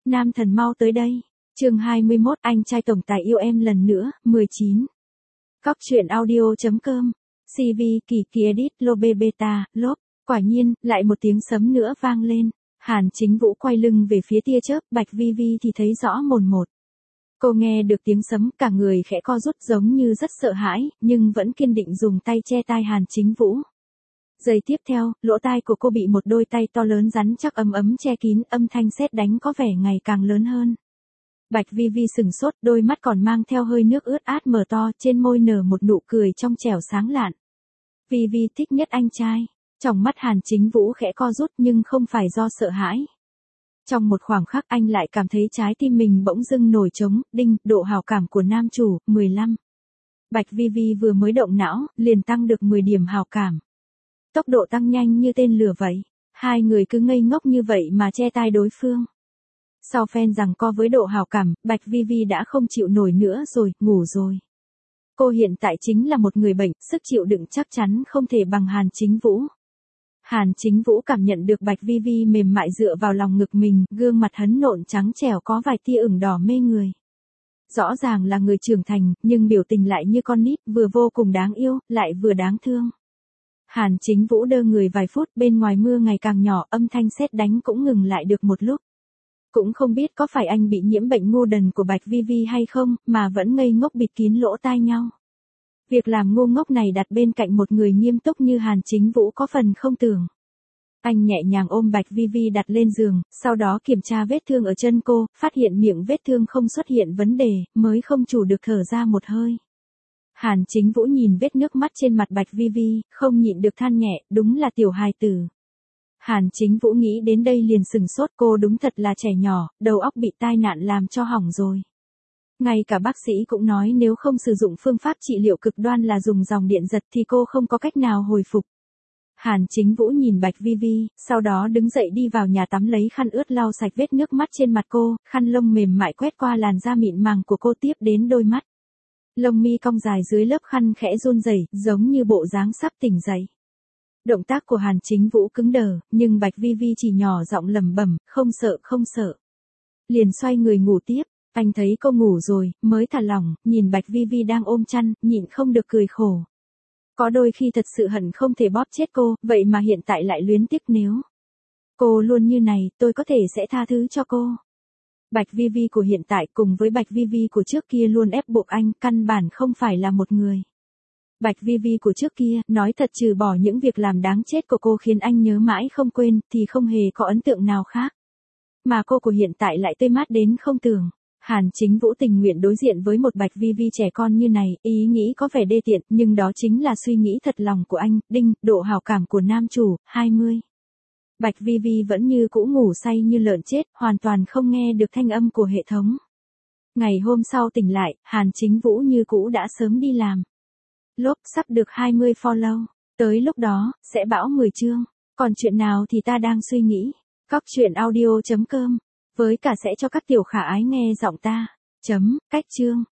Nam thần mau tới đây. Chương 21, anh trai tổng tài yêu em lần nữa, 19. Cóc truyện audio.com. CV, kỳ kỳ edit, Lobe beta, lốp. Quả nhiên, lại một tiếng sấm nữa vang lên. Hàn Chính Vũ quay lưng về phía tia chớp, Bạch Vi Vi thì thấy rõ mồn một. Cô nghe được tiếng sấm, cả người khẽ co rút giống như rất sợ hãi, nhưng vẫn kiên định dùng tay che tai Hàn Chính Vũ. Giây tiếp theo, lỗ tai của cô bị một đôi tay to lớn rắn chắc ấm ấm che kín, âm thanh sét đánh có vẻ ngày càng lớn hơn. Bạch Vi Vi sừng sốt, đôi mắt còn mang theo hơi nước ướt át mở to, trên môi nở một nụ cười trong trẻo sáng lạn. Vi Vi thích nhất anh trai. Trong mắt Hàn Chính Vũ khẽ co rút nhưng không phải do sợ hãi. Trong một khoảng khắc anh lại cảm thấy trái tim mình bỗng dưng nổi trống, đinh, độ hào cảm của nam chủ, 15. Bạch Vi Vi vừa mới động não, liền tăng được 10 điểm hào cảm. Tốc độ tăng nhanh như tên lửa vậy. Hai người cứ ngây ngốc như vậy mà che tai đối phương. Sau phen giằng co với độ hào cảm, Bạch Vi Vi đã không chịu nổi nữa rồi, ngủ rồi. Cô hiện tại chính là một người bệnh, sức chịu đựng chắc chắn không thể bằng Hàn Chính Vũ. Hàn Chính Vũ cảm nhận được Bạch Vi Vi mềm mại dựa vào lòng ngực mình, gương mặt hấn nộn trắng trẻo có vài tia ửng đỏ mê người. Rõ ràng là người trưởng thành, nhưng biểu tình lại như con nít, vừa vô cùng đáng yêu, lại vừa đáng thương. Hàn Chính Vũ đơ người vài phút, bên ngoài mưa ngày càng nhỏ, âm thanh sét đánh cũng ngừng lại được một lúc. Cũng không biết có phải anh bị nhiễm bệnh ngu đần của Bạch Vi Vi hay không, mà vẫn ngây ngốc bịt kín lỗ tai nhau. Việc làm ngu ngốc này đặt bên cạnh một người nghiêm túc như Hàn Chính Vũ có phần không tưởng. Anh nhẹ nhàng ôm Bạch Vi Vi đặt lên giường, sau đó kiểm tra vết thương ở chân cô, phát hiện miệng vết thương không xuất hiện vấn đề, mới không chủ được thở ra một hơi. Hàn Chính Vũ nhìn vết nước mắt trên mặt Bạch Vi Vi, không nhịn được than nhẹ, đúng là tiểu hài tử. Hàn Chính Vũ nghĩ đến đây liền sừng sốt, cô đúng thật là trẻ nhỏ, đầu óc bị tai nạn làm cho hỏng rồi. Ngay cả bác sĩ cũng nói nếu không sử dụng phương pháp trị liệu cực đoan là dùng dòng điện giật thì cô không có cách nào hồi phục. Hàn Chính Vũ nhìn Bạch Vi Vi, sau đó đứng dậy đi vào nhà tắm lấy khăn ướt lau sạch vết nước mắt trên mặt cô, khăn lông mềm mại quét qua làn da mịn màng của cô tiếp đến đôi mắt. Lông mi cong dài dưới lớp khăn khẽ run rẩy, giống như bộ dáng sắp tỉnh dậy. Động tác của Hàn Chính Vũ cứng đờ, nhưng Bạch Vi Vi chỉ nhỏ giọng lẩm bẩm, không sợ. Liền xoay người ngủ tiếp. Anh thấy cô ngủ rồi, mới thả lỏng, nhìn Bạch Vi Vi đang ôm chăn, nhịn không được cười khổ. Có đôi khi thật sự hận không thể bóp chết cô, vậy mà hiện tại lại luyến tiếc nếu cô luôn như này, tôi có thể sẽ tha thứ cho cô. Bạch Vi Vi của hiện tại cùng với Bạch Vi Vi của trước kia luôn ép buộc anh, căn bản không phải là một người. Bạch Vi Vi của trước kia, nói thật trừ bỏ những việc làm đáng chết của cô khiến anh nhớ mãi không quên, thì không hề có ấn tượng nào khác. Mà cô của hiện tại lại tươi mát đến không tưởng. Hàn Chính Vũ tình nguyện đối diện với một Bạch Vi Vi trẻ con như này, ý nghĩ có vẻ đê tiện, nhưng đó chính là suy nghĩ thật lòng của anh, đinh, độ hào cảm của nam chủ, 20. Bạch Vi Vi vẫn như cũ ngủ say như lợn chết, hoàn toàn không nghe được thanh âm của hệ thống. Ngày hôm sau tỉnh lại, Hàn Chính Vũ như cũ đã sớm đi làm. Lốp sắp được 20 follow, tới lúc đó, sẽ bão 10 chương, còn chuyện nào thì ta đang suy nghĩ. Cóc truyện audio.com với cả sẽ cho các tiểu khả ái nghe giọng ta. Cách chương.